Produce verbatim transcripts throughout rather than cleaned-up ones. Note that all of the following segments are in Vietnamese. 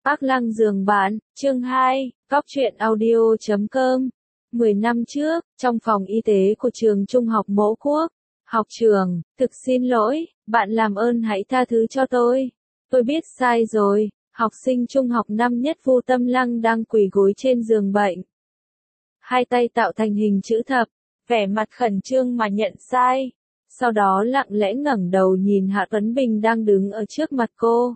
Ác lăng giường bạn, chương hai, góc truyện audio chấm com. mười năm trước, trong phòng y tế của trường trung học Mẫu Quốc, học trường, thực xin lỗi, bạn làm ơn hãy tha thứ cho tôi. Tôi biết sai rồi, học sinh trung học năm nhất Vu Tâm Lăng đang quỳ gối trên giường bệnh. Hai tay tạo thành hình chữ thập, vẻ mặt khẩn trương mà nhận sai. Sau đó lặng lẽ ngẩng đầu nhìn Hạ Tuấn Bình đang đứng ở trước mặt cô.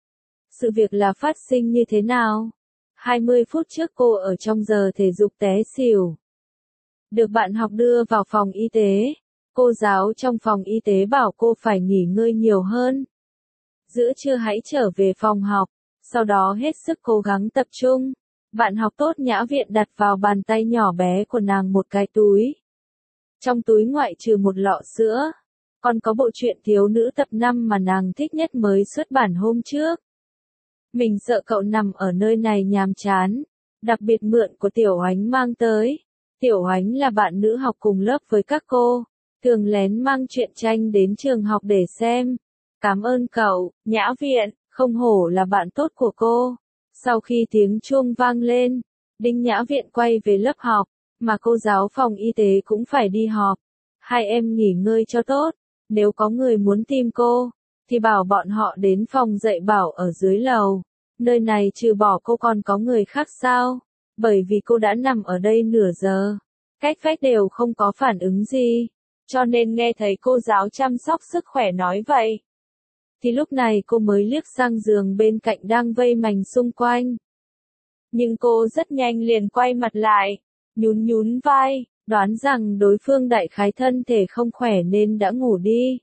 Sự việc là phát sinh như thế nào? hai mươi phút trước cô ở trong giờ thể dục té xỉu. Được bạn học đưa vào phòng y tế. Cô giáo trong phòng y tế bảo cô phải nghỉ ngơi nhiều hơn. Giữa trưa hãy trở về phòng học, sau đó hết sức cố gắng tập trung. Bạn học tốt Nhã Viện đặt vào bàn tay nhỏ bé của nàng một cái túi. Trong túi ngoại trừ một lọ sữa, còn có bộ truyện thiếu nữ tập năm mà nàng thích nhất mới xuất bản hôm trước. Mình sợ cậu nằm ở nơi này nhàm chán, đặc biệt mượn của Tiểu Oánh mang tới. Tiểu Oánh là bạn nữ học cùng lớp với các cô, thường lén mang truyện tranh đến trường học để xem. Cảm ơn cậu, Nhã Viện, không hổ là bạn tốt của cô. Sau khi tiếng chuông vang lên, Đinh Nhã Viện quay về lớp học, mà cô giáo phòng y tế cũng phải đi họp. Hai em nghỉ ngơi cho tốt, nếu có người muốn tìm cô, thì bảo bọn họ đến phòng dạy bảo ở dưới lầu. Nơi này trừ bỏ cô còn có người khác sao? Bởi vì cô đã nằm ở đây nửa giờ. Cách vách đều không có phản ứng gì. Cho nên nghe thấy cô giáo chăm sóc sức khỏe nói vậy. Thì lúc này cô mới liếc sang giường bên cạnh đang vây mành xung quanh. Nhưng cô rất nhanh liền quay mặt lại, nhún nhún vai, đoán rằng đối phương đại khái thân thể không khỏe nên đã ngủ đi.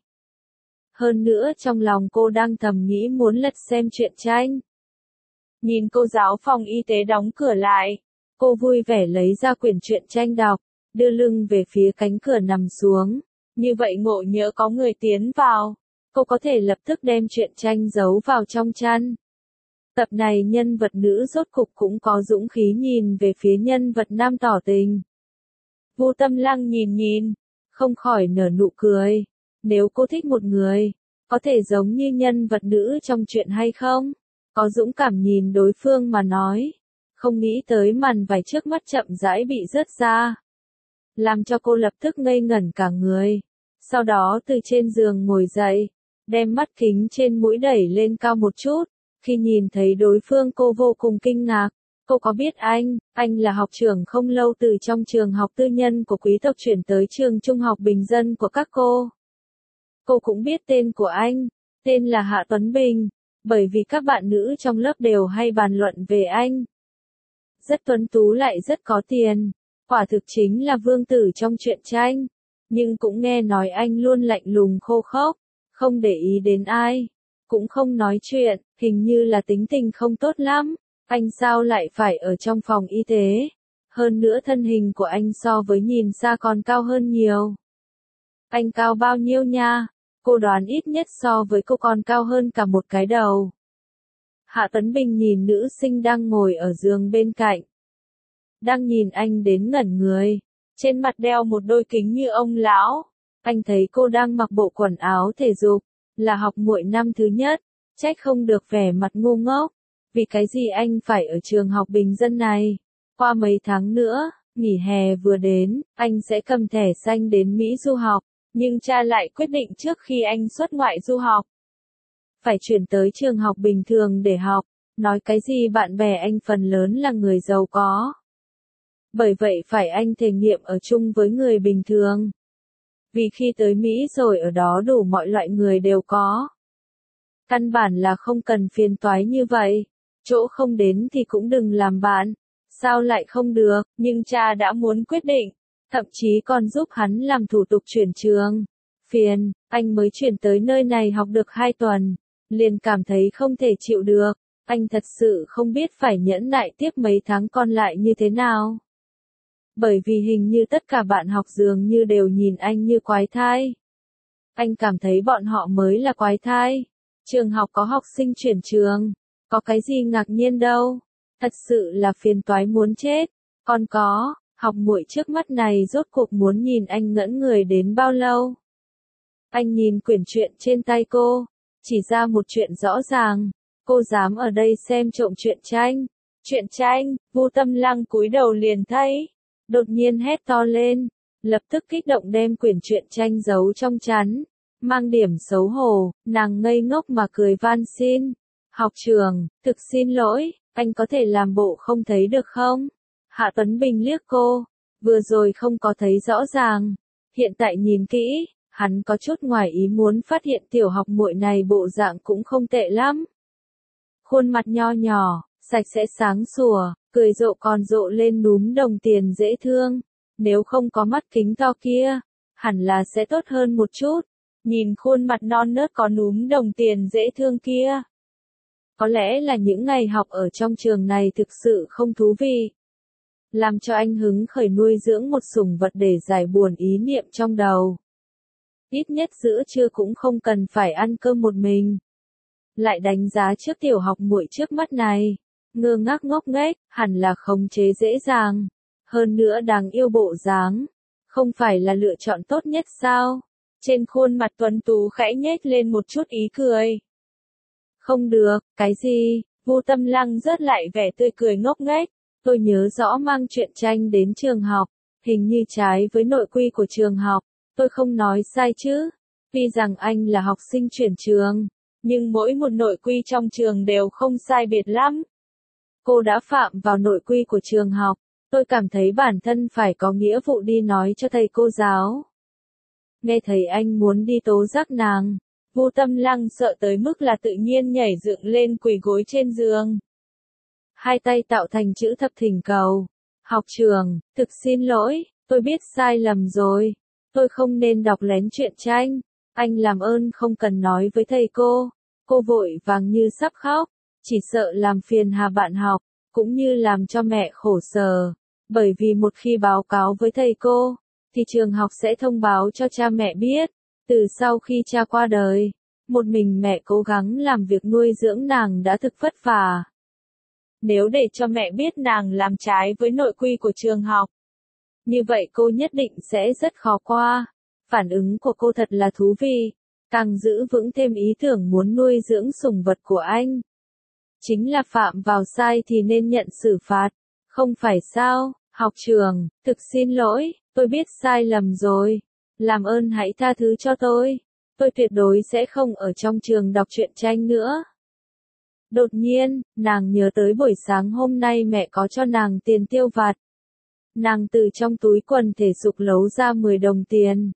Hơn nữa trong lòng cô đang thầm nghĩ muốn lật xem truyện tranh. Nhìn cô giáo phòng y tế đóng cửa lại, cô vui vẻ lấy ra quyển truyện tranh đọc, đưa lưng về phía cánh cửa nằm xuống. Như vậy ngộ nhỡ có người tiến vào, cô có thể lập tức đem truyện tranh giấu vào trong chăn. Tập này nhân vật nữ rốt cục cũng có dũng khí nhìn về phía nhân vật nam tỏ tình. Vu Tâm Lăng nhìn nhìn, không khỏi nở nụ cười. Nếu cô thích một người, có thể giống như nhân vật nữ trong truyện hay không? Có dũng cảm nhìn đối phương mà nói. Không nghĩ tới màn vải trước mắt chậm rãi bị rớt ra. Làm cho cô lập tức ngây ngẩn cả người. Sau đó từ trên giường ngồi dậy, đem mắt kính trên mũi đẩy lên cao một chút. Khi nhìn thấy đối phương cô vô cùng kinh ngạc. Cô có biết anh, anh là học trưởng không lâu từ trong trường học tư nhân của quý tộc chuyển tới trường trung học bình dân của các cô. Cô cũng biết tên của anh, tên là Hạ Tuấn Bình, bởi vì các bạn nữ trong lớp đều hay bàn luận về anh. Rất tuấn tú lại rất có tiền, quả thực chính là vương tử trong truyện tranh, nhưng cũng nghe nói anh luôn lạnh lùng khô khốc, không để ý đến ai, cũng không nói chuyện, hình như là tính tình không tốt lắm. Anh sao lại phải ở trong phòng y tế? Hơn nữa thân hình của anh so với nhìn xa còn cao hơn nhiều. Anh cao bao nhiêu nha? Cô đoán ít nhất so với cô còn cao hơn cả một cái đầu. Hạ Tuấn Bình nhìn nữ sinh đang ngồi ở giường bên cạnh. Đang nhìn anh đến ngẩn người. Trên mặt đeo một đôi kính như ông lão. Anh thấy cô đang mặc bộ quần áo thể dục. Là học muội năm thứ nhất. Trách không được vẻ mặt ngu ngốc. Vì cái gì anh phải ở trường học bình dân này? Qua mấy tháng nữa, nghỉ hè vừa đến, anh sẽ cầm thẻ xanh đến Mỹ du học. Nhưng cha lại quyết định trước khi anh xuất ngoại du học, phải chuyển tới trường học bình thường để học. Nói cái gì bạn bè anh phần lớn là người giàu có. Bởi vậy phải anh thể nghiệm ở chung với người bình thường. Vì khi tới Mỹ rồi ở đó đủ mọi loại người đều có. Căn bản là không cần phiền toái như vậy. Chỗ không đến thì cũng đừng làm bạn. Sao lại không được, nhưng cha đã muốn quyết định. Thậm chí còn giúp hắn làm thủ tục chuyển trường. Phiền, anh mới chuyển tới nơi này học được hai tuần. Liền cảm thấy không thể chịu được. Anh thật sự không biết phải nhẫn nại tiếp mấy tháng còn lại như thế nào. Bởi vì hình như tất cả bạn học dường như đều nhìn anh như quái thai. Anh cảm thấy bọn họ mới là quái thai. Trường học có học sinh chuyển trường. Có cái gì ngạc nhiên đâu. Thật sự là phiền toái muốn chết. Còn có, học muội trước mắt này rốt cuộc muốn nhìn anh ngẩn người đến bao lâu. Anh nhìn quyển truyện trên tay cô, chỉ ra một chuyện rõ ràng. cô dám ở đây xem trộm truyện tranh. Truyện tranh, Vu Tâm Lăng cúi đầu liền thấy. Đột nhiên hét to lên, lập tức kích động đem quyển truyện tranh giấu trong chắn. Mang điểm xấu hổ, nàng ngây ngốc mà cười van xin. Học trưởng, thực xin lỗi, anh có thể làm bộ không thấy được không? Hạ Tuấn Bình liếc cô, vừa rồi không có thấy rõ ràng. Hiện tại nhìn kỹ, hắn có chút ngoài ý muốn phát hiện tiểu học muội này bộ dạng cũng không tệ lắm. Khuôn mặt nho nhỏ, sạch sẽ sáng sủa, cười rộ còn rộ lên núm đồng tiền dễ thương. Nếu không có mắt kính to kia, hẳn là sẽ tốt hơn một chút. Nhìn khuôn mặt non nớt có núm đồng tiền dễ thương kia. Có lẽ là những ngày học ở trong trường này thực sự không thú vị. Làm cho anh hứng khởi nuôi dưỡng một sủng vật để giải buồn ý niệm trong đầu. Ít nhất giữa trưa cũng không cần phải ăn cơm một mình. Lại đánh giá trước tiểu học muội trước mắt này. Ngơ ngác ngốc nghếch, hẳn là khống chế dễ dàng. Hơn nữa đáng yêu bộ dáng. Không phải là lựa chọn tốt nhất sao? Trên khuôn mặt tuấn tú khẽ nhếch lên một chút ý cười. Không được, cái gì? Vu Tâm Lăng rớt lại vẻ tươi cười ngốc nghếch. Tôi nhớ rõ mang truyện tranh đến trường học, hình như trái với nội quy của trường học. Tôi không nói sai chứ? Tuy rằng anh là học sinh chuyển trường, nhưng mỗi một nội quy trong trường đều không sai biệt lắm. Cô đã phạm vào nội quy của trường học, tôi cảm thấy bản thân phải có nghĩa vụ đi nói cho thầy cô giáo. Nghe thấy anh muốn đi tố giác nàng, Vu Tâm Lăng sợ tới mức là tự nhiên nhảy dựng lên quỳ gối trên giường. Hai tay tạo thành chữ thập thỉnh cầu. Học trưởng, thực xin lỗi, tôi biết sai lầm rồi. Tôi không nên đọc lén truyện tranh. Anh làm ơn không cần nói với thầy cô. Cô vội vàng như sắp khóc. Chỉ sợ làm phiền hà bạn học, cũng như làm cho mẹ khổ sở. Bởi vì một khi báo cáo với thầy cô, thì trường học sẽ thông báo cho cha mẹ biết. Từ sau khi cha qua đời, một mình mẹ cố gắng làm việc nuôi dưỡng nàng đã thực vất vả. Nếu để cho mẹ biết nàng làm trái với nội quy của trường học, như vậy cô nhất định sẽ rất khó qua. Phản ứng của cô thật là thú vị, càng giữ vững thêm ý tưởng muốn nuôi dưỡng sủng vật của anh. Chính là phạm vào sai thì nên nhận xử phạt, không phải sao? Học trưởng, thực xin lỗi, tôi biết sai lầm rồi. Làm ơn hãy tha thứ cho tôi. Tôi tuyệt đối sẽ không ở trong trường đọc truyện tranh nữa. Đột nhiên, nàng nhớ tới buổi sáng hôm nay mẹ có cho nàng tiền tiêu vặt. Nàng từ trong túi quần thể dục lấu ra mười đồng tiền.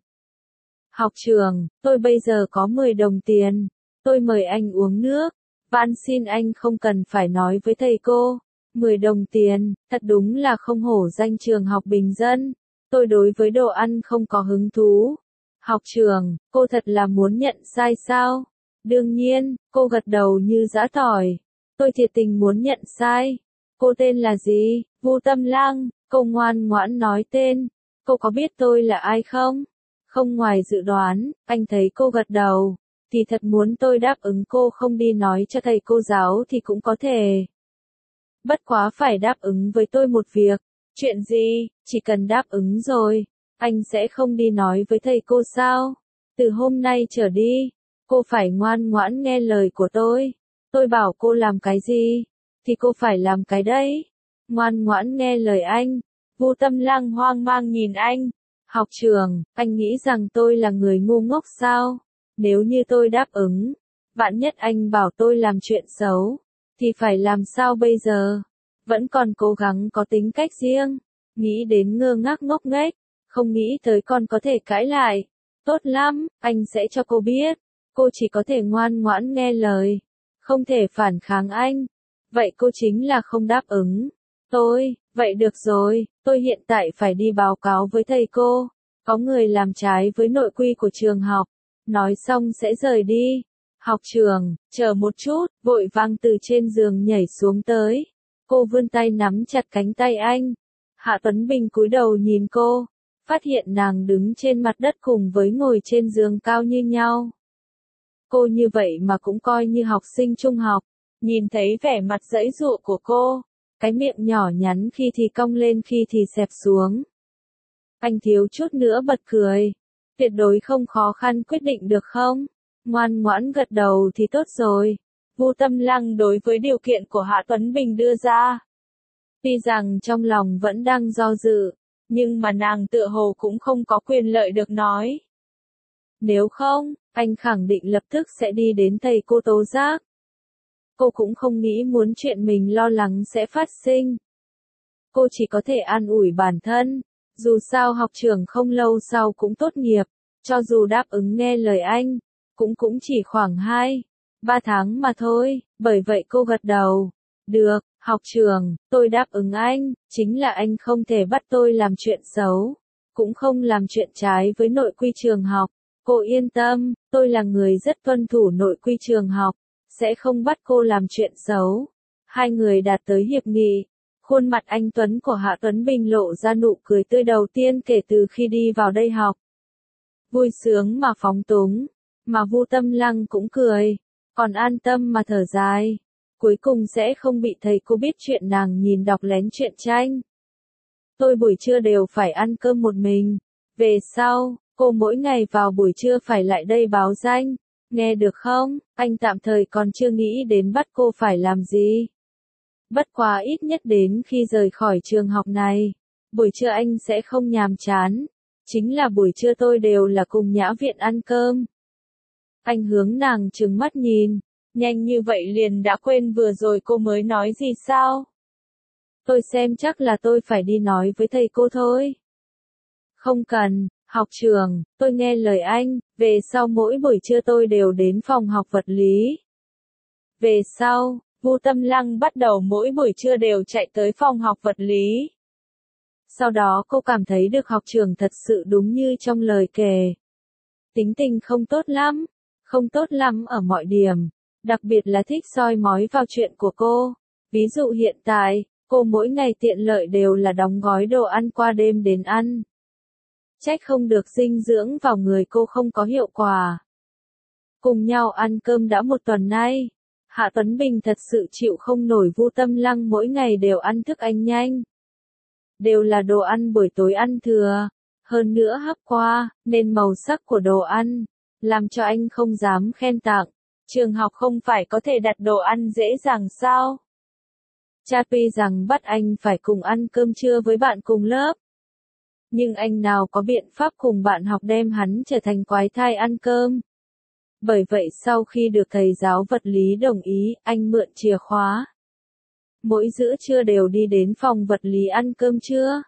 Học trưởng, tôi bây giờ có mười đồng tiền. Tôi mời anh uống nước. Van xin anh không cần phải nói với thầy cô. mười đồng tiền, thật đúng là không hổ danh trường học bình dân. Tôi đối với đồ ăn không có hứng thú. Học trưởng, cô thật là muốn nhận sai sao? Đương nhiên, cô gật đầu như giã tỏi. Tôi thiệt tình muốn nhận sai. Cô tên là gì? Vu Tâm Lăng. Cô ngoan ngoãn nói tên. Cô có biết tôi là ai không? Không ngoài dự đoán, anh thấy cô gật đầu. Thì thật muốn tôi đáp ứng cô không đi nói cho thầy cô giáo thì cũng có thể. Bất quá phải đáp ứng với tôi một việc. Chuyện gì? Chỉ cần đáp ứng rồi, anh sẽ không đi nói với thầy cô sao? Từ hôm nay trở đi, cô phải ngoan ngoãn nghe lời của tôi. Tôi bảo cô làm cái gì, thì cô phải làm cái đấy. Ngoan ngoãn nghe lời anh. Vu Tâm Lăng hoang mang nhìn anh. Học trưởng, anh nghĩ rằng tôi là người ngu ngốc sao? Nếu như tôi đáp ứng, vạn nhất anh bảo tôi làm chuyện xấu, thì phải làm sao bây giờ? Vẫn còn cố gắng có tính cách riêng. Nghĩ đến ngơ ngác ngốc nghếch, không nghĩ tới con có thể cãi lại. Tốt lắm, anh sẽ cho cô biết. Cô chỉ có thể ngoan ngoãn nghe lời, không thể phản kháng anh. Vậy cô chính là không đáp ứng. Tôi, vậy được rồi, tôi hiện tại phải đi báo cáo với thầy cô. Có người làm trái với nội quy của trường học. Nói xong sẽ rời đi. Học trưởng, chờ một chút, vội vàng từ trên giường nhảy xuống tới. Cô vươn tay nắm chặt cánh tay anh. Hạ Tuấn Bình cúi đầu nhìn cô, phát hiện nàng đứng trên mặt đất cùng với ngồi trên giường cao như nhau. Cô như vậy mà cũng coi như học sinh trung học, nhìn thấy vẻ mặt giãy giụa của cô, cái miệng nhỏ nhắn khi thì cong lên khi thì xẹp xuống. Anh thiếu chút nữa bật cười, tuyệt đối không khó khăn quyết định được không? Ngoan ngoãn gật đầu thì tốt rồi. Vu Tâm Lăng đối với điều kiện của Hạ Tuấn Bình đưa ra. Tuy rằng trong lòng vẫn đang do dự, nhưng mà nàng tựa hồ cũng không có quyền lợi được nói. Nếu không, anh khẳng định lập tức sẽ đi đến thầy cô tố giác. Cô cũng không nghĩ muốn chuyện mình lo lắng sẽ phát sinh. Cô chỉ có thể an ủi bản thân, dù sao học trường không lâu sau cũng tốt nghiệp, cho dù đáp ứng nghe lời anh, cũng cũng chỉ khoảng hai, ba tháng mà thôi, bởi vậy cô gật đầu. Được, học trường, tôi đáp ứng anh, chính là anh không thể bắt tôi làm chuyện xấu, cũng không làm chuyện trái với nội quy trường học. Cô yên tâm, tôi là người rất tuân thủ nội quy trường học, sẽ không bắt cô làm chuyện xấu. Hai người đạt tới hiệp nghị. Khuôn mặt anh Tuấn của Hạ Tuấn Bình lộ ra nụ cười tươi đầu tiên kể từ khi đi vào đây học. Vui sướng mà phóng túng, mà Vu Tâm Lăng cũng cười, còn an tâm mà thở dài. Cuối cùng sẽ không bị thầy cô biết chuyện nàng nhìn đọc lén truyện tranh. Tôi buổi trưa đều phải ăn cơm một mình. Về sau, cô mỗi ngày vào buổi trưa phải lại đây báo danh. Nghe được không? Anh tạm thời còn chưa nghĩ đến bắt cô phải làm gì. Bất quá ít nhất đến khi rời khỏi trường học này, buổi trưa anh sẽ không nhàm chán. Chính là buổi trưa tôi đều là cùng Nhã Viện ăn cơm. Anh hướng nàng trừng mắt nhìn, nhanh như vậy liền đã quên vừa rồi cô mới nói gì sao? Tôi xem chắc là tôi phải đi nói với thầy cô thôi. Không cần, học trường, tôi nghe lời anh, về sau mỗi buổi trưa tôi đều đến phòng học vật lý. Về sau, Vu Tâm Lăng bắt đầu mỗi buổi trưa đều chạy tới phòng học vật lý. Sau đó cô cảm thấy được học trường thật sự đúng như trong lời kể. Tính tình không tốt lắm, không tốt lắm ở mọi điểm, đặc biệt là thích soi mói vào chuyện của cô. Ví dụ hiện tại, cô mỗi ngày tiện lợi đều là đóng gói đồ ăn qua đêm đến ăn. Trách không được dinh dưỡng vào người cô không có hiệu quả. Cùng nhau ăn cơm đã một tuần nay. Hạ Tuấn Bình thật sự chịu không nổi Vu Tâm Lăng mỗi ngày đều ăn thức ăn nhanh. Đều là đồ ăn buổi tối ăn thừa, hơn nữa hấp qua, nên màu sắc của đồ ăn, làm cho anh không dám khen tặng. Trường học không phải có thể đặt đồ ăn dễ dàng sao? Cha tuy rằng bắt anh phải cùng ăn cơm trưa với bạn cùng lớp. Nhưng anh nào có biện pháp cùng bạn học đem hắn trở thành quái thai ăn cơm. Bởi vậy sau khi được thầy giáo vật lý đồng ý, anh mượn chìa khóa. Mỗi giữa trưa đều đi đến phòng vật lý ăn cơm trưa.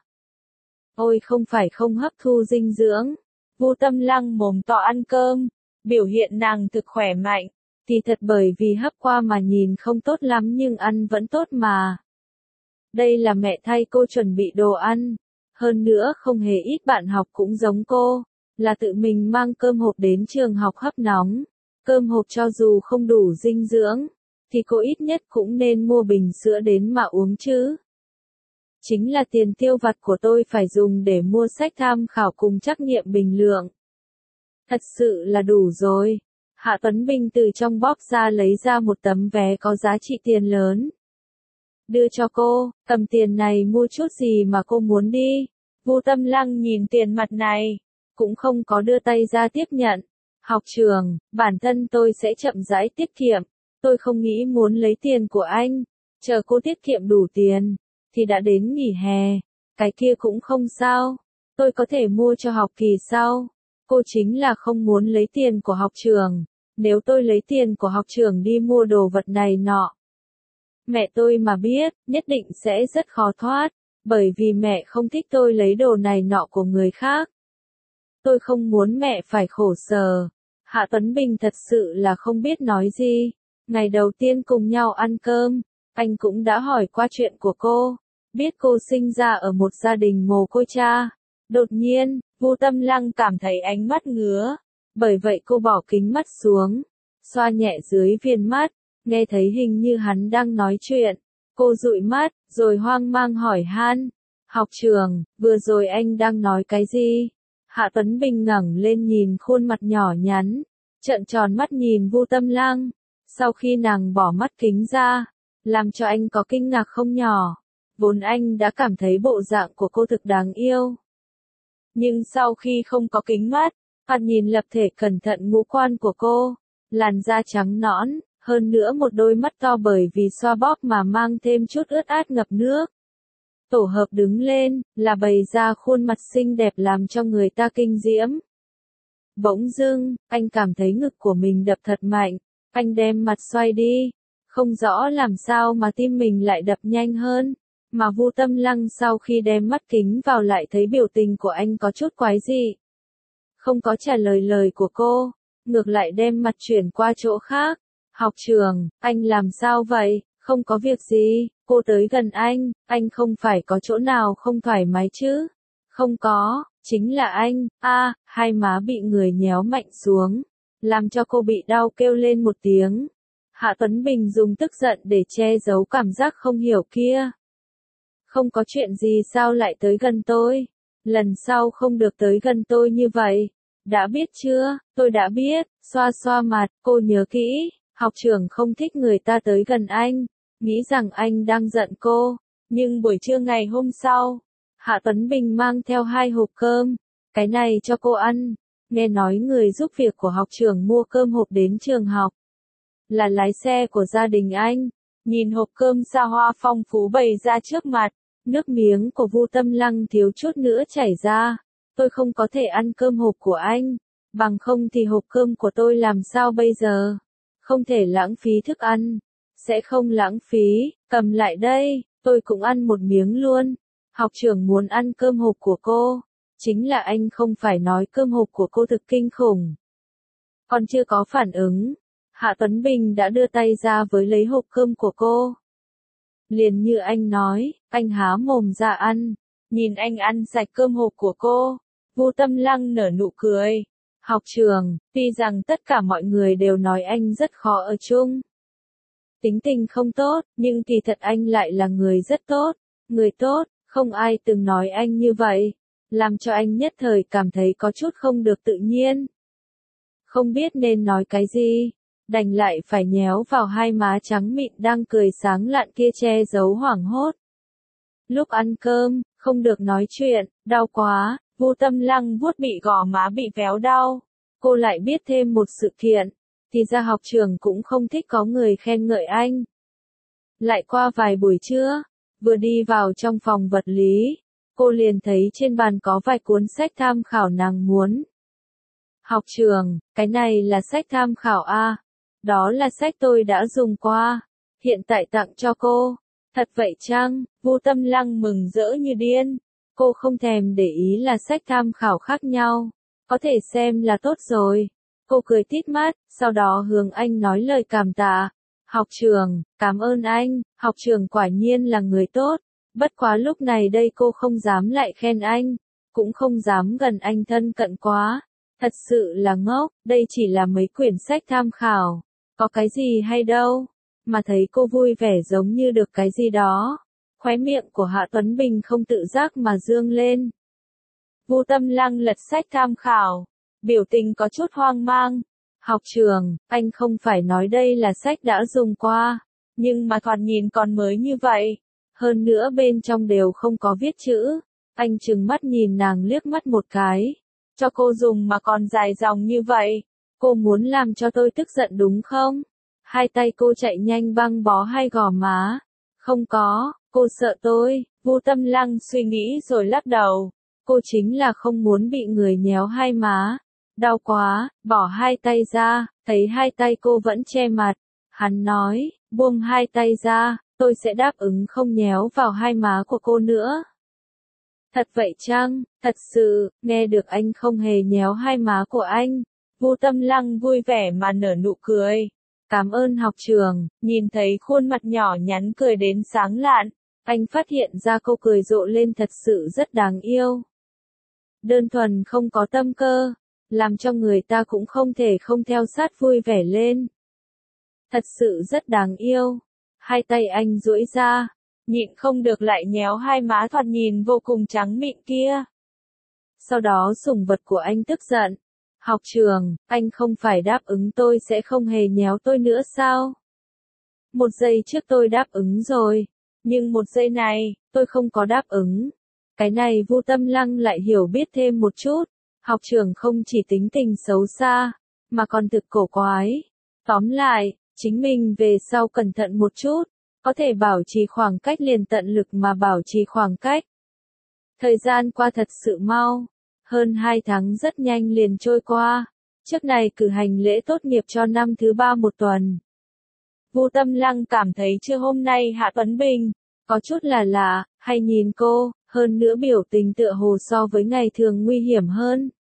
Ôi không phải không hấp thu dinh dưỡng. Vu Tâm Lăng mồm to ăn cơm, biểu hiện nàng thực khỏe mạnh, thì thật bởi vì hấp qua mà nhìn không tốt lắm nhưng ăn vẫn tốt mà. Đây là mẹ thay cô chuẩn bị đồ ăn. Hơn nữa không hề ít bạn học cũng giống cô, là tự mình mang cơm hộp đến trường học hấp nóng. Cơm hộp cho dù không đủ dinh dưỡng, thì cô ít nhất cũng nên mua bình sữa đến mà uống chứ. Chính là tiền tiêu vặt của tôi phải dùng để mua sách tham khảo cùng trắc nghiệm bình lượng. Thật sự là đủ rồi. Hạ Tuấn Bình từ trong bóp ra lấy ra một tấm vé có giá trị tiền lớn. Đưa cho cô, cầm tiền này mua chút gì mà cô muốn đi. Vu Tâm Lăng nhìn tiền mặt này, cũng không có đưa tay ra tiếp nhận. Học trường, bản thân tôi sẽ chậm rãi tiết kiệm, tôi không nghĩ muốn lấy tiền của anh. Chờ cô tiết kiệm đủ tiền, thì đã đến nghỉ hè, cái kia cũng không sao, tôi có thể mua cho học kỳ sau. Cô chính là không muốn lấy tiền của học trường, nếu tôi lấy tiền của học trường đi mua đồ vật này nọ. Mẹ tôi mà biết, nhất định sẽ rất khó thoát, bởi vì mẹ không thích tôi lấy đồ này nọ của người khác. Tôi không muốn mẹ phải khổ sở. Hạ Tuấn Bình thật sự là không biết nói gì. Ngày đầu tiên cùng nhau ăn cơm, anh cũng đã hỏi qua chuyện của cô, biết cô sinh ra ở một gia đình mồ côi cha. Đột nhiên, Vu Tâm Lăng cảm thấy ánh mắt ngứa, bởi vậy cô bỏ kính mắt xuống, xoa nhẹ dưới viền mắt, nghe thấy hình như hắn đang nói chuyện. Cô dụi mắt, rồi hoang mang hỏi han, học trường, vừa rồi anh đang nói cái gì? Hạ Tuấn Bình ngẩng lên nhìn khuôn mặt nhỏ nhắn, trợn tròn mắt nhìn Vu Tâm Lăng, sau khi nàng bỏ mắt kính ra, làm cho anh có kinh ngạc không nhỏ, vốn anh đã cảm thấy bộ dạng của cô thực đáng yêu. Nhưng sau khi không có kính mắt, hắn nhìn lập thể cẩn thận ngũ quan của cô, làn da trắng nõn, Hơn nữa một đôi mắt to bởi vì xoa bóp mà mang thêm chút ướt át ngập nước. Tổ hợp đứng lên, là bày ra khuôn mặt xinh đẹp làm cho người ta kinh diễm. Bỗng dưng, anh cảm thấy ngực của mình đập thật mạnh, anh đem mặt xoay đi. Không rõ làm sao mà tim mình lại đập nhanh hơn, mà Vu Tâm Lăng sau khi đem mắt kính vào lại thấy biểu tình của anh có chút quái dị. Không có trả lời lời của cô, ngược lại đem mặt chuyển qua chỗ khác. Học trường, anh làm sao vậy? Không có việc gì, cô tới gần anh, anh không phải có chỗ nào không thoải mái chứ? Không có, chính là anh, a, hai má bị người nhéo mạnh xuống, làm cho cô bị đau kêu lên một tiếng. Hạ Tuấn Bình dùng tức giận để che giấu cảm giác không hiểu kia. Không có chuyện gì sao lại tới gần tôi? Lần sau không được tới gần tôi như vậy. Đã biết chưa? Tôi đã biết, xoa xoa mặt, cô nhớ kỹ. Học trưởng không thích người ta tới gần anh, nghĩ rằng anh đang giận cô. Nhưng buổi trưa ngày hôm sau, Hạ Tuấn Bình mang theo hai hộp cơm. Cái này cho cô ăn. Nghe nói người giúp việc của học trưởng mua cơm hộp đến trường học. Là lái xe của gia đình anh. Nhìn hộp cơm xa hoa phong phú bày ra trước mặt, nước miếng của Vu Tâm Lăng thiếu chút nữa chảy ra. Tôi không có thể ăn cơm hộp của anh, bằng không thì hộp cơm của tôi làm sao bây giờ? Không thể lãng phí thức ăn. Sẽ không lãng phí, cầm lại đây, tôi cũng ăn một miếng luôn. Học trưởng muốn ăn cơm hộp của cô. Chính là anh không phải nói cơm hộp của cô thực kinh khủng. Còn chưa có phản ứng, Hạ Tuấn Bình đã đưa tay ra với lấy hộp cơm của cô. Liền như anh nói, anh há mồm ra ăn. Nhìn anh ăn sạch cơm hộp của cô, Vu Tâm Lăng nở nụ cười. Học trường, tuy rằng tất cả mọi người đều nói anh rất khó ở chung. Tính tình không tốt, nhưng kỳ thật anh lại là người rất tốt. Người tốt, không ai từng nói anh như vậy. Làm cho anh nhất thời cảm thấy có chút không được tự nhiên. Không biết nên nói cái gì, đành lại phải nhéo vào hai má trắng mịn đang cười sáng lạn kia che giấu hoảng hốt. Lúc ăn cơm, không được nói chuyện, đau quá, Vu Tâm Lăng vuốt bị gò má bị véo đau. Cô lại biết thêm một sự kiện, thì ra học trường cũng không thích có người khen ngợi anh. Lại qua vài buổi trưa, vừa đi vào trong phòng vật lý, cô liền thấy trên bàn có vài cuốn sách tham khảo nàng muốn. Học trường, cái này là sách tham khảo A. Đó là sách tôi đã dùng qua, hiện tại tặng cho cô. Thật vậy chăng? Vu Tâm Lăng mừng rỡ như điên. Cô không thèm để ý là sách tham khảo khác nhau, có thể xem là tốt rồi. Cô cười tít mắt, sau đó hướng anh nói lời cảm tạ. Học trường, cảm ơn anh, học trường quả nhiên là người tốt. Bất quá lúc này đây cô không dám lại khen anh, cũng không dám gần anh thân cận quá. Thật sự là ngốc, đây chỉ là mấy quyển sách tham khảo, có cái gì hay đâu, mà thấy cô vui vẻ giống như được cái gì đó. Khóe miệng của Hạ Tuấn Bình không tự giác mà dương lên. Vu Tâm Lăng lật sách tham khảo, biểu tình có chút hoang mang. Học trường, anh không phải nói đây là sách đã dùng qua, nhưng mà thoạt nhìn còn mới như vậy. Hơn nữa bên trong đều không có viết chữ. Anh trừng mắt nhìn nàng liếc mắt một cái. Cho cô dùng mà còn dài dòng như vậy. Cô muốn làm cho tôi tức giận đúng không? Hai tay cô chạy nhanh băng bó hai gò má. Không có, cô sợ tôi. Vu Tâm Lăng suy nghĩ rồi lắc đầu. Cô chính là không muốn bị người nhéo hai má. Đau quá, bỏ hai tay ra, thấy hai tay cô vẫn che mặt. Hắn nói, buông hai tay ra, tôi sẽ đáp ứng không nhéo vào hai má của cô nữa. Thật vậy chăng? Thật sự, nghe được anh không hề nhéo hai má của anh. Vu Tâm Lăng vui vẻ mà nở nụ cười. Cảm ơn học trường, nhìn thấy khuôn mặt nhỏ nhắn cười đến sáng lạn. Anh phát hiện ra cô cười rộ lên thật sự rất đáng yêu. Đơn thuần không có tâm cơ, làm cho người ta cũng không thể không theo sát vui vẻ lên. Thật sự rất đáng yêu. Hai tay anh duỗi ra, nhịn không được lại nhéo hai má thoạt nhìn vô cùng trắng mịn kia. Sau đó sủng vật của anh tức giận. Học trường, anh không phải đáp ứng tôi sẽ không hề nhéo tôi nữa sao? Một giây trước tôi đáp ứng rồi, nhưng một giây này, tôi không có đáp ứng. Cái này Vu Tâm Lăng lại hiểu biết thêm một chút. Học trưởng không chỉ tính tình xấu xa, mà còn thực cổ quái. Tóm lại, Chính mình về sau cẩn thận một chút, có thể bảo trì khoảng cách liền tận lực mà bảo trì khoảng cách. Thời gian qua thật sự mau, hơn hai tháng rất nhanh liền trôi qua, trước này cử hành lễ tốt nghiệp cho năm thứ ba một tuần. Vu Tâm Lăng cảm thấy trưa hôm nay Hạ Tuấn Bình có chút là lạ, hay nhìn cô, hơn nữa biểu tình tựa hồ so với ngày thường nguy hiểm hơn.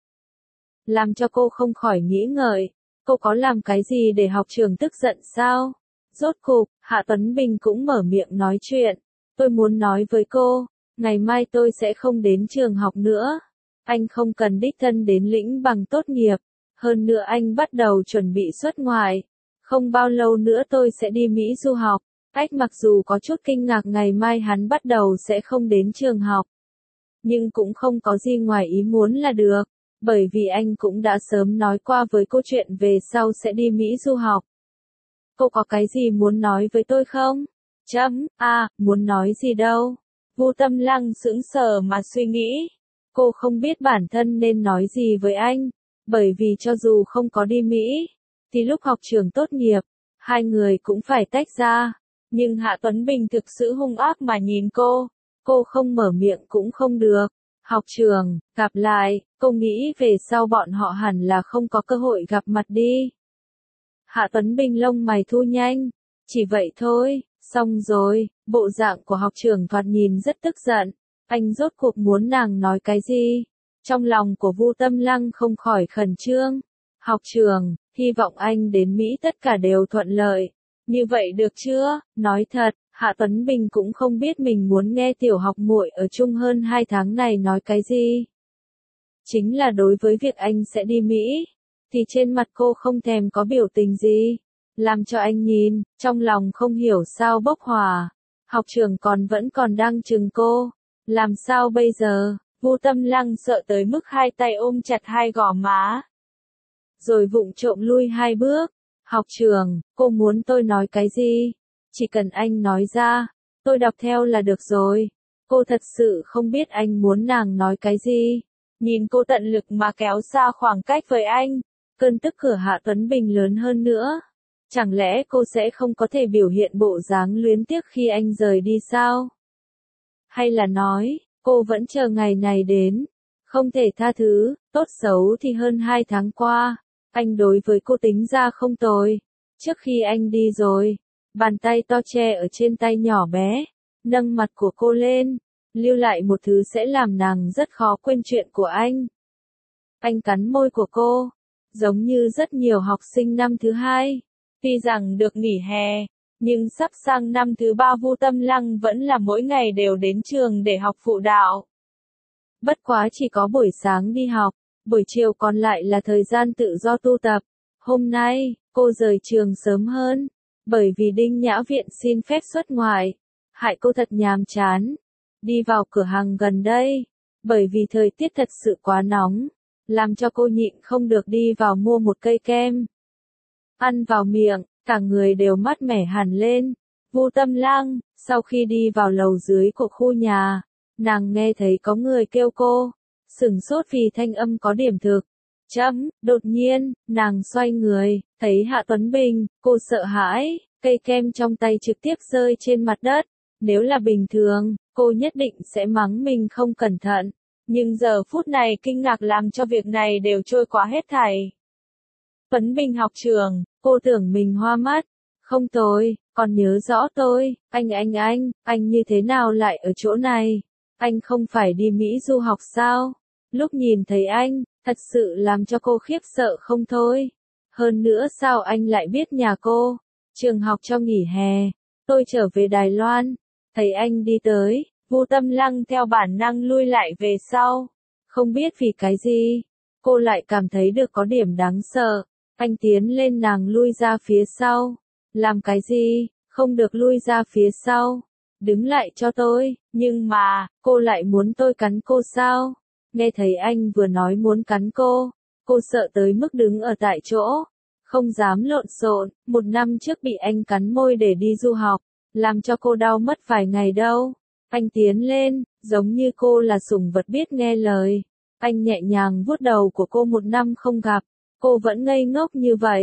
Làm cho cô không khỏi nghĩ ngợi, cô có làm cái gì để học trường tức giận sao? Rốt cục, Hạ Tuấn Bình cũng mở miệng nói chuyện. Tôi muốn nói với cô, ngày mai tôi sẽ không đến trường học nữa. Anh không cần đích thân đến lĩnh bằng tốt nghiệp. Hơn nữa anh bắt đầu chuẩn bị xuất ngoại. Không bao lâu nữa tôi sẽ đi Mỹ du học. Ách mặc dù có chút kinh ngạc ngày mai hắn bắt đầu sẽ không đến trường học. Nhưng cũng không có gì ngoài ý muốn là được. Bởi vì anh cũng đã sớm nói qua với cô chuyện về sau sẽ đi Mỹ du học. Cô có cái gì muốn nói với tôi không? Chấm, à, muốn nói gì đâu. Vu Tâm Lăng sững sờ mà suy nghĩ. Cô không biết bản thân nên nói gì với anh. Bởi vì cho dù không có đi Mỹ, thì lúc học trường tốt nghiệp, hai người cũng phải tách ra. Nhưng Hạ Tuấn Bình thực sự hung ác mà nhìn cô. Cô không mở miệng cũng không được. Học trường, gặp lại, cô nghĩ về sau bọn họ hẳn là không có cơ hội gặp mặt đi. Hạ Tuấn Bình lông mày thu nhanh. Chỉ vậy thôi, xong rồi, bộ dạng của học trường thoạt nhìn rất tức giận. Anh rốt cuộc muốn nàng nói cái gì? Trong lòng của Vu Tâm Lăng không khỏi khẩn trương. Học trường, hy vọng anh đến Mỹ tất cả đều thuận lợi. Như vậy được chưa? Nói thật, Hạ Tuấn Bình cũng không biết mình muốn nghe tiểu học muội ở chung hơn hai tháng này nói cái gì. Chính là đối với việc anh sẽ đi Mỹ, thì trên mặt cô không thèm có biểu tình gì. Làm cho anh nhìn, trong lòng không hiểu sao bốc hỏa. Học trường còn vẫn còn đang chừng cô. Làm sao bây giờ? Vu Tâm Lăng sợ tới mức hai tay ôm chặt hai gò má. Rồi vụng trộm lui hai bước. Học trường, cô muốn tôi nói cái gì? Chỉ cần anh nói ra, tôi đọc theo là được rồi. Cô thật sự không biết anh muốn nàng nói cái gì. Nhìn cô tận lực mà kéo xa khoảng cách với anh. Cơn tức của Hạ Tuấn Bình lớn hơn nữa. Chẳng lẽ cô sẽ không có thể biểu hiện bộ dáng luyến tiếc khi anh rời đi sao? Hay là nói, cô vẫn chờ ngày này đến. Không thể tha thứ, tốt xấu thì hơn hai tháng qua. Anh đối với cô tính ra không tồi. Trước khi anh đi rồi, bàn tay to che ở trên tay nhỏ bé, nâng mặt của cô lên, lưu lại một thứ sẽ làm nàng rất khó quên chuyện của anh. Anh cắn môi của cô, giống như rất nhiều học sinh năm thứ hai. Tuy rằng được nghỉ hè, nhưng sắp sang năm thứ ba Vu Tâm Lăng vẫn là mỗi ngày đều đến trường để học phụ đạo. Bất quá chỉ có buổi sáng đi học, buổi chiều còn lại là thời gian tự do tu tập. Hôm nay, cô rời trường sớm hơn, bởi vì Đinh Nhã Viện xin phép xuất ngoại. Hại cô thật nhàm chán. Đi vào cửa hàng gần đây, bởi vì thời tiết thật sự quá nóng, làm cho cô nhịn không được đi vào mua một cây kem. Ăn vào miệng, cả người đều mát mẻ hẳn lên. Vu Tâm Lăng, sau khi đi vào lầu dưới của khu nhà, nàng nghe thấy có người kêu cô, sửng sốt vì thanh âm có điểm thực. Chấm, đột nhiên, nàng xoay người, thấy Hạ Tuấn Bình, cô sợ hãi, cây kem trong tay trực tiếp rơi trên mặt đất. Nếu là bình thường, cô nhất định sẽ mắng mình không cẩn thận. Nhưng giờ phút này kinh ngạc làm cho việc này đều trôi qua hết thảy. Tuấn Bình học trường, cô tưởng mình hoa mắt. Không tôi, còn nhớ rõ tôi, anh anh anh, anh như thế nào lại ở chỗ này? Anh không phải đi Mỹ du học sao? Lúc nhìn thấy anh, thật sự làm cho cô khiếp sợ không thôi. Hơn nữa sao anh lại biết nhà cô? Trường học cho nghỉ hè, tôi trở về Đài Loan, thấy anh đi tới, Vu Tâm Lăng theo bản năng lui lại về sau. Không biết vì cái gì, cô lại cảm thấy được có điểm đáng sợ. Anh tiến lên nàng lui ra phía sau. Làm cái gì, không được lui ra phía sau. Đứng lại cho tôi, nhưng mà, cô lại muốn tôi cắn cô sao? Nghe thấy anh vừa nói muốn cắn cô, cô sợ tới mức đứng ở tại chỗ, không dám lộn xộn. Một năm trước bị anh cắn môi để đi du học, làm cho cô đau mất vài ngày đâu. Anh tiến lên, giống như cô là sủng vật biết nghe lời. Anh nhẹ nhàng vuốt đầu của cô. Một năm không gặp, cô vẫn ngây ngốc như vậy.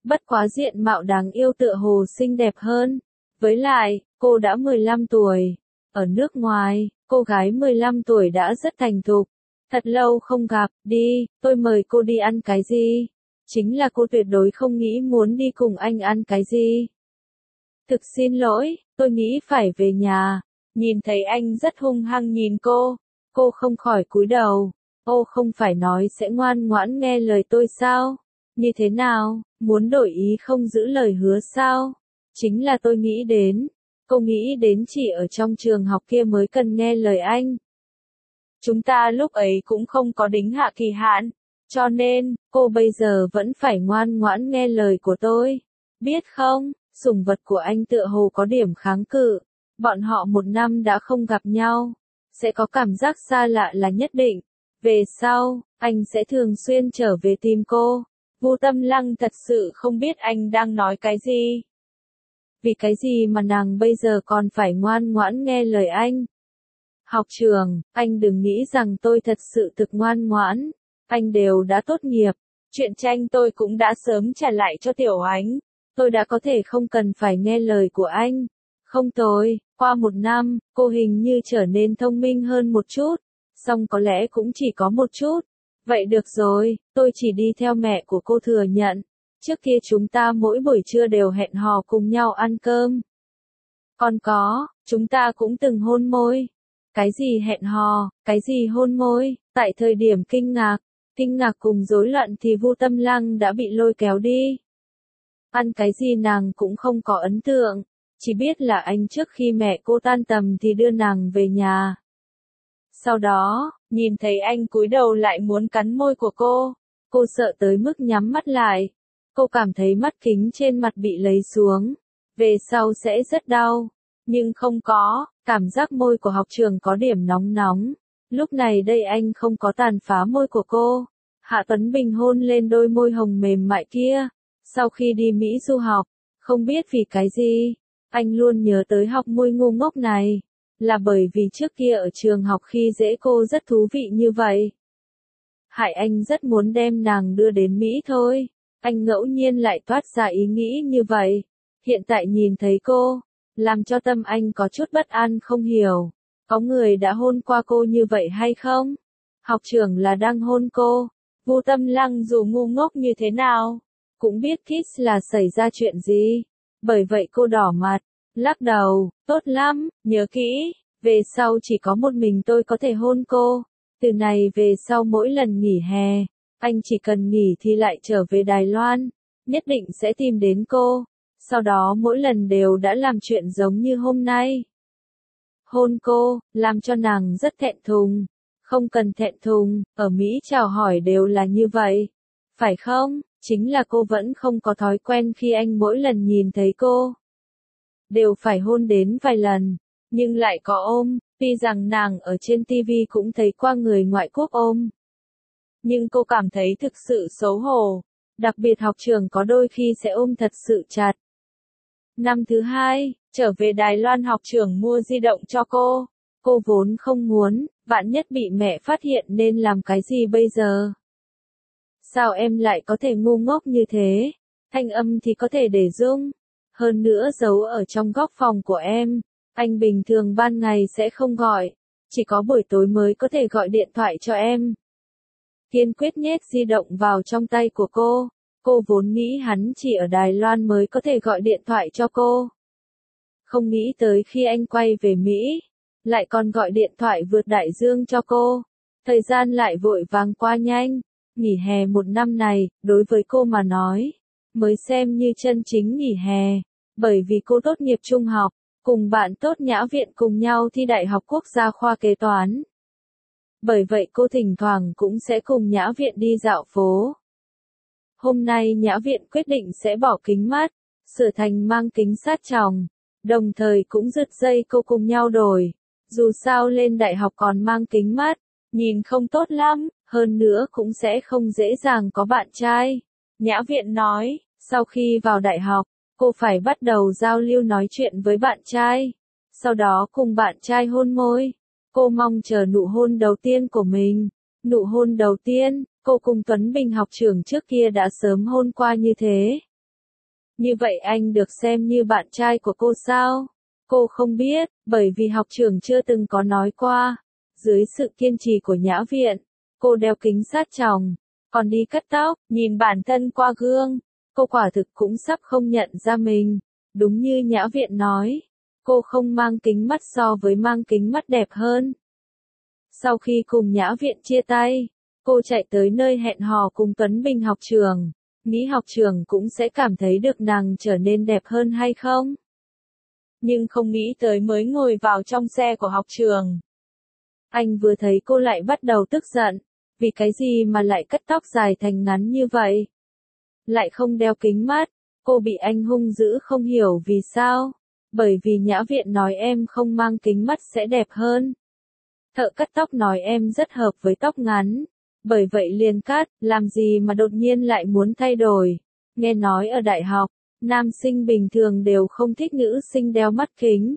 Bất quá diện mạo đáng yêu tựa hồ xinh đẹp hơn. Với lại, cô đã mười lăm tuổi. Ở nước ngoài, cô gái mười lăm tuổi đã rất thành thục. Thật lâu không gặp, đi, tôi mời cô đi ăn cái gì? Chính là cô tuyệt đối không nghĩ muốn đi cùng anh ăn cái gì. Thực xin lỗi, tôi nghĩ phải về nhà. Nhìn thấy anh rất hung hăng nhìn cô, cô không khỏi cúi đầu. Ô không phải nói sẽ ngoan ngoãn nghe lời tôi sao? Như thế nào, muốn đổi ý không giữ lời hứa sao? Chính là tôi nghĩ đến, cô nghĩ đến chỉ ở trong trường học kia mới cần nghe lời anh. Chúng ta lúc ấy cũng không có đính hạ kỳ hạn, cho nên, cô bây giờ vẫn phải ngoan ngoãn nghe lời của tôi. Biết không, sủng vật của anh tựa hồ có điểm kháng cự, bọn họ một năm đã không gặp nhau, sẽ có cảm giác xa lạ là nhất định. Về sau, anh sẽ thường xuyên trở về tìm cô. Vu Tâm Lăng thật sự không biết anh đang nói cái gì. Vì cái gì mà nàng bây giờ còn phải ngoan ngoãn nghe lời anh? Học trường, anh đừng nghĩ rằng tôi thật sự thực ngoan ngoãn. Anh đều đã tốt nghiệp. Chuyện tranh tôi cũng đã sớm trả lại cho Tiểu Ánh. Tôi đã có thể không cần phải nghe lời của anh. Không tồi, qua một năm, cô hình như trở nên thông minh hơn một chút. Song có lẽ cũng chỉ có một chút. Vậy được rồi, tôi chỉ đi theo mẹ của cô thừa nhận. Trước kia chúng ta mỗi buổi trưa đều hẹn hò cùng nhau ăn cơm. Còn có, chúng ta cũng từng hôn môi. Cái gì hẹn hò, cái gì hôn môi, tại thời điểm kinh ngạc, kinh ngạc cùng rối loạn thì Vu Tâm Lăng đã bị lôi kéo đi. Ăn cái gì nàng cũng không có ấn tượng, chỉ biết là anh trước khi mẹ cô tan tầm thì đưa nàng về nhà. Sau đó, nhìn thấy anh cúi đầu lại muốn cắn môi của cô, cô sợ tới mức nhắm mắt lại. Cô cảm thấy mắt kính trên mặt bị lấy xuống, về sau sẽ rất đau, nhưng không có, cảm giác môi của học trường có điểm nóng nóng. Lúc này đây anh không có tàn phá môi của cô. Hạ Tuấn Bình hôn lên đôi môi hồng mềm mại kia. Sau khi đi Mỹ du học, không biết vì cái gì, anh luôn nhớ tới học môi ngu ngốc này. Là bởi vì trước kia ở trường học khi dễ cô rất thú vị như vậy. Hại anh rất muốn đem nàng đưa đến Mỹ thôi. Anh ngẫu nhiên lại toát ra ý nghĩ như vậy. Hiện tại nhìn thấy cô, làm cho tâm anh có chút bất an không hiểu. Có người đã hôn qua cô như vậy hay không? Học trưởng là đang hôn cô. Vu Tâm Lăng dù ngu ngốc như thế nào, cũng biết kiss là xảy ra chuyện gì. Bởi vậy cô đỏ mặt, lắc đầu, tốt lắm, nhớ kỹ, về sau chỉ có một mình tôi có thể hôn cô. Từ này về sau mỗi lần nghỉ hè, anh chỉ cần nghỉ thì lại trở về Đài Loan, nhất định sẽ tìm đến cô. Sau đó mỗi lần đều đã làm chuyện giống như hôm nay. Hôn cô, làm cho nàng rất thẹn thùng. Không cần thẹn thùng, ở Mỹ chào hỏi đều là như vậy. Phải không? Chính là cô vẫn không có thói quen khi anh mỗi lần nhìn thấy cô đều phải hôn đến vài lần, nhưng lại có ôm, tuy rằng nàng ở trên ti vi cũng thấy qua người ngoại quốc ôm. Nhưng cô cảm thấy thực sự xấu hổ, đặc biệt học trường có đôi khi sẽ ôm thật sự chặt. Năm thứ hai, trở về Đài Loan học trưởng mua di động cho cô. Cô vốn không muốn, vạn nhất bị mẹ phát hiện nên làm cái gì bây giờ? Sao em lại có thể ngu ngốc như thế? Thanh âm thì có thể để rung. Hơn nữa giấu ở trong góc phòng của em. Anh bình thường ban ngày sẽ không gọi. Chỉ có buổi tối mới có thể gọi điện thoại cho em. Kiên quyết nhét di động vào trong tay của cô. Cô vốn nghĩ hắn chỉ ở Đài Loan mới có thể gọi điện thoại cho cô. Không nghĩ tới khi anh quay về Mỹ, lại còn gọi điện thoại vượt đại dương cho cô. Thời gian lại vội vàng qua nhanh. Nghỉ hè một năm này, đối với cô mà nói, mới xem như chân chính nghỉ hè. Bởi vì cô tốt nghiệp trung học, cùng bạn tốt Nhã Viện cùng nhau thi Đại học Quốc gia khoa kế toán. Bởi vậy cô thỉnh thoảng cũng sẽ cùng Nhã Viện đi dạo phố. Hôm nay Nhã Viện quyết định sẽ bỏ kính mắt, sửa thành mang kính sát tròng, đồng thời cũng giật dây cô cùng nhau đổi. Dù sao lên đại học còn mang kính mắt, nhìn không tốt lắm, hơn nữa cũng sẽ không dễ dàng có bạn trai. Nhã Viện nói, sau khi vào đại học, cô phải bắt đầu giao lưu nói chuyện với bạn trai, sau đó cùng bạn trai hôn môi. Cô mong chờ nụ hôn đầu tiên của mình. Nụ hôn đầu tiên, cô cùng Tuấn Bình học trưởng trước kia đã sớm hôn qua như thế. Như vậy anh được xem như bạn trai của cô sao? Cô không biết, bởi vì học trưởng chưa từng có nói qua. Dưới sự kiên trì của Nhã Viện, cô đeo kính sát tròng, còn đi cắt tóc, nhìn bản thân qua gương. Cô quả thực cũng sắp không nhận ra mình. Đúng như Nhã Viện nói, cô không mang kính mắt so với mang kính mắt đẹp hơn. Sau khi cùng Nhã Viện chia tay, cô chạy tới nơi hẹn hò cùng Tuấn Bình học trường. Nghĩ học trường cũng sẽ cảm thấy được nàng trở nên đẹp hơn hay không? Nhưng không nghĩ tới mới ngồi vào trong xe của học trường. Anh vừa thấy cô lại bắt đầu tức giận. Vì cái gì mà lại cắt tóc dài thành ngắn như vậy? Lại không đeo kính mắt. Cô bị anh hung dữ không hiểu vì sao. Bởi vì Nhã Viện nói em không mang kính mắt sẽ đẹp hơn. Thợ cắt tóc nói em rất hợp với tóc ngắn. Bởi vậy liền cắt, làm gì mà đột nhiên lại muốn thay đổi. Nghe nói ở đại học, nam sinh bình thường đều không thích nữ sinh đeo mắt kính.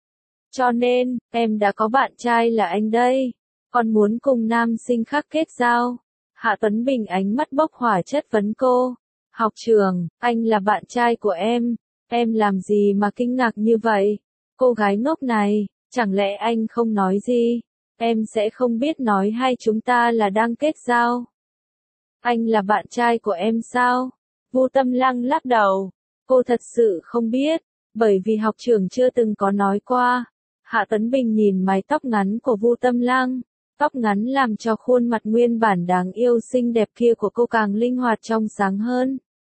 Cho nên, em đã có bạn trai là anh đây. Còn muốn cùng nam sinh khác kết giao. Hạ Tuấn Bình ánh mắt bốc hỏa chất vấn cô. Học trường, anh là bạn trai của em. Em làm gì mà kinh ngạc như vậy? Cô gái ngốc này, chẳng lẽ anh không nói gì? Em sẽ không biết nói hay chúng ta là đang kết giao. Anh là bạn trai của em sao? Vu Tâm Lăng lắc đầu. Cô thật sự không biết, bởi vì học trưởng chưa từng có nói qua. Hạ Tuấn Bình nhìn mái tóc ngắn của Vu Tâm Lăng. Tóc ngắn làm cho khuôn mặt nguyên bản đáng yêu xinh đẹp kia của cô càng linh hoạt trong sáng hơn.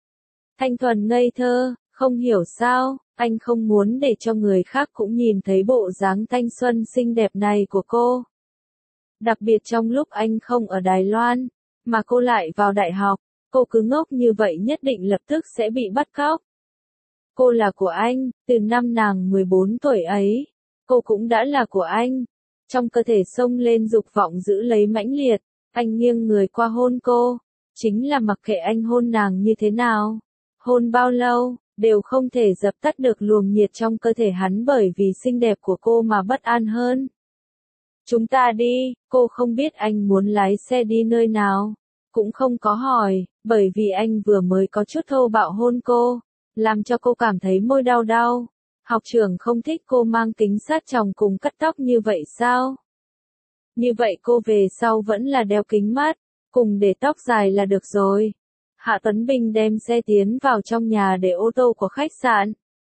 Thanh thuần ngây thơ, không hiểu sao, anh không muốn để cho người khác cũng nhìn thấy bộ dáng thanh xuân xinh đẹp này của cô. Đặc biệt trong lúc anh không ở Đài Loan, mà cô lại vào đại học, cô cứ ngốc như vậy nhất định lập tức sẽ bị bắt cóc. Cô là của anh, từ năm nàng mười bốn tuổi ấy, cô cũng đã là của anh. Trong cơ thể xông lên dục vọng giữ lấy mãnh liệt, anh nghiêng người qua hôn cô, chính là mặc kệ anh hôn nàng như thế nào, hôn bao lâu, đều không thể dập tắt được luồng nhiệt trong cơ thể hắn bởi vì xinh đẹp của cô mà bất an hơn. Chúng ta đi, cô không biết anh muốn lái xe đi nơi nào, cũng không có hỏi, bởi vì anh vừa mới có chút thô bạo hôn cô, làm cho cô cảm thấy môi đau đau. Học trưởng không thích cô mang kính sát tròng cùng cắt tóc như vậy sao? Như vậy cô về sau vẫn là đeo kính mắt, cùng để tóc dài là được rồi. Hạ Tuấn Bình đem xe tiến vào trong nhà để ô tô của khách sạn.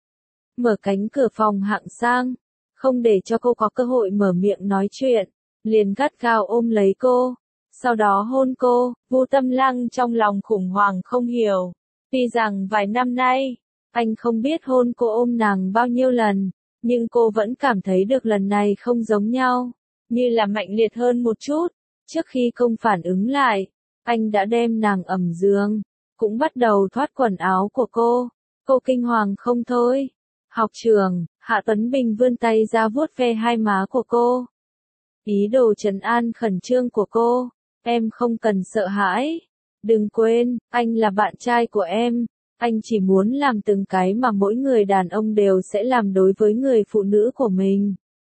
Mở cánh cửa phòng hạng sang, không để cho cô có cơ hội mở miệng nói chuyện, liền gắt gao ôm lấy cô, sau đó hôn cô. Vu Tâm Lăng trong lòng khủng hoảng không hiểu, tuy rằng vài năm nay, anh không biết hôn cô ôm nàng bao nhiêu lần, nhưng cô vẫn cảm thấy được lần này không giống nhau, như là mạnh liệt hơn một chút. Trước khi công phản ứng lại, anh đã đem nàng ẩm giường, cũng bắt đầu thoát quần áo của cô. Cô kinh hoàng không thôi. Học trường, Hạ Tuấn Bình vươn tay ra vuốt ve hai má của cô. Ý đồ trấn an khẩn trương của cô. Em không cần sợ hãi. Đừng quên, anh là bạn trai của em. Anh chỉ muốn làm từng cái mà mỗi người đàn ông đều sẽ làm đối với người phụ nữ của mình.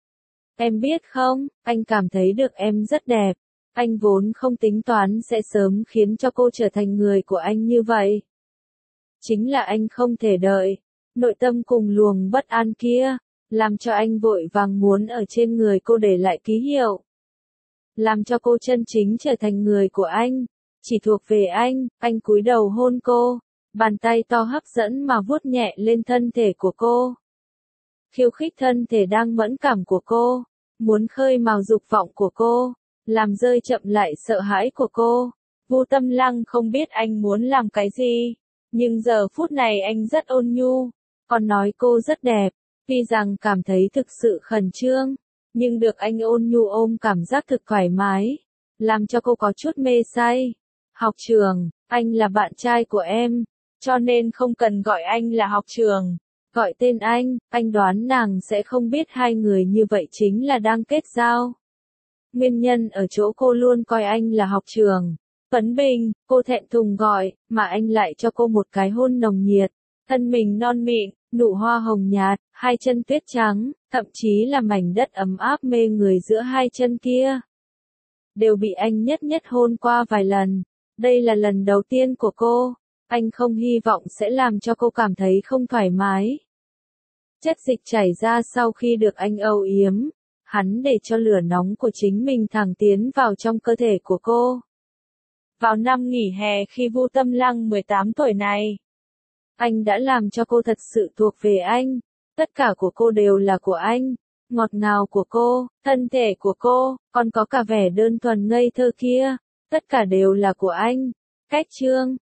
Em biết không, anh cảm thấy được em rất đẹp. Anh vốn không tính toán sẽ sớm khiến cho cô trở thành người của anh như vậy. Chính là anh không thể đợi. Nội tâm cùng luồng bất an kia, làm cho anh vội vàng muốn ở trên người cô để lại ký hiệu. Làm cho cô chân chính trở thành người của anh, chỉ thuộc về anh. Anh cúi đầu hôn cô, bàn tay to hấp dẫn mà vuốt nhẹ lên thân thể của cô. Khiêu khích thân thể đang mẫn cảm của cô, muốn khơi mào dục vọng của cô, làm rơi chậm lại sợ hãi của cô. Vu Tâm Lăng không biết anh muốn làm cái gì, nhưng giờ phút này anh rất ôn nhu, còn nói cô rất đẹp, tuy rằng cảm thấy thực sự khẩn trương, nhưng được anh ôn nhu ôm cảm giác thực thoải mái, làm cho cô có chút mê say. Học trường, anh là bạn trai của em, cho nên không cần gọi anh là học trường, gọi tên anh. Anh đoán nàng sẽ không biết hai người như vậy chính là đang kết giao. Nguyên nhân ở chỗ cô luôn coi anh là học trường. Tuấn Bình, cô thẹn thùng gọi, mà anh lại cho cô một cái hôn nồng nhiệt. Thân mình non mịn, nụ hoa hồng nhạt, hai chân tuyết trắng, thậm chí là mảnh đất ấm áp mê người giữa hai chân kia. Đều bị anh nhất nhất hôn qua vài lần. Đây là lần đầu tiên của cô. Anh không hy vọng sẽ làm cho cô cảm thấy không thoải mái. Chất dịch chảy ra sau khi được anh âu yếm. Hắn để cho lửa nóng của chính mình thẳng tiến vào trong cơ thể của cô. Vào năm nghỉ hè khi Vu Tâm Lăng mười tám tuổi này, anh đã làm cho cô thật sự thuộc về anh. Tất cả của cô đều là của anh. Ngọt ngào của cô, thân thể của cô, còn có cả vẻ đơn thuần ngây thơ kia. Tất cả đều là của anh. Cách chương